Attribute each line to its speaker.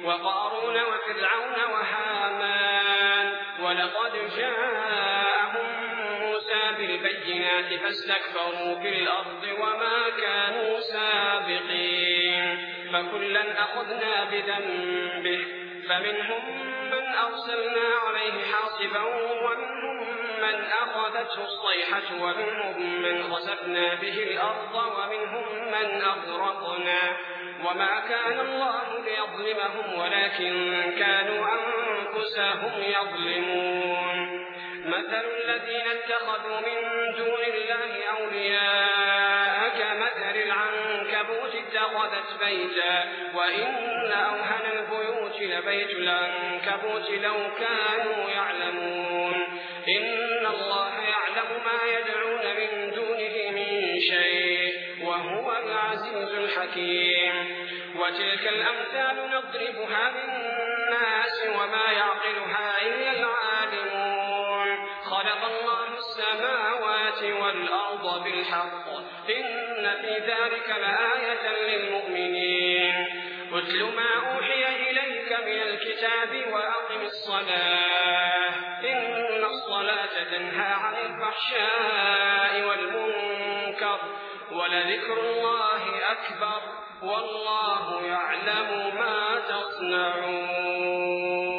Speaker 1: وقارون وفرعون وهامان ولقد جاءهم موسى بالبينات فاستكبروا في الأرض وما كانوا سابقين فكلا أخذنا بذنبه فمنهم من أرسلنا عليه حاصبا ومنهم من أخذته الصيحة ومنهم من خسفنا به الأرض ومنهم من أغرقنا وما كان الله ليظلمهم ولكن كانوا أنفسهم يظلمون مثل الذين اتخذوا من دون الله أولياء كمثل العنكبوت اتخذت بيتا وإن أوهن البيوت لبيت العنكبوت لو كانوا يعلمون إن الله يعلم ما يدعون من دونه من شيء وهو العزيز الحكيم وتلك الأمثال نضربها للناس وما يعقلها إلا العالمون خلق الله السماوات والأرض بالحق إن في ذلك لآية للمؤمنين اتل ما أوحي إليك من الكتاب وأقم الصلاة إن الصلاة تنهى عن الفحشاء والمنكر ولذكر الله أكبر والله يعلم ما تصنعون.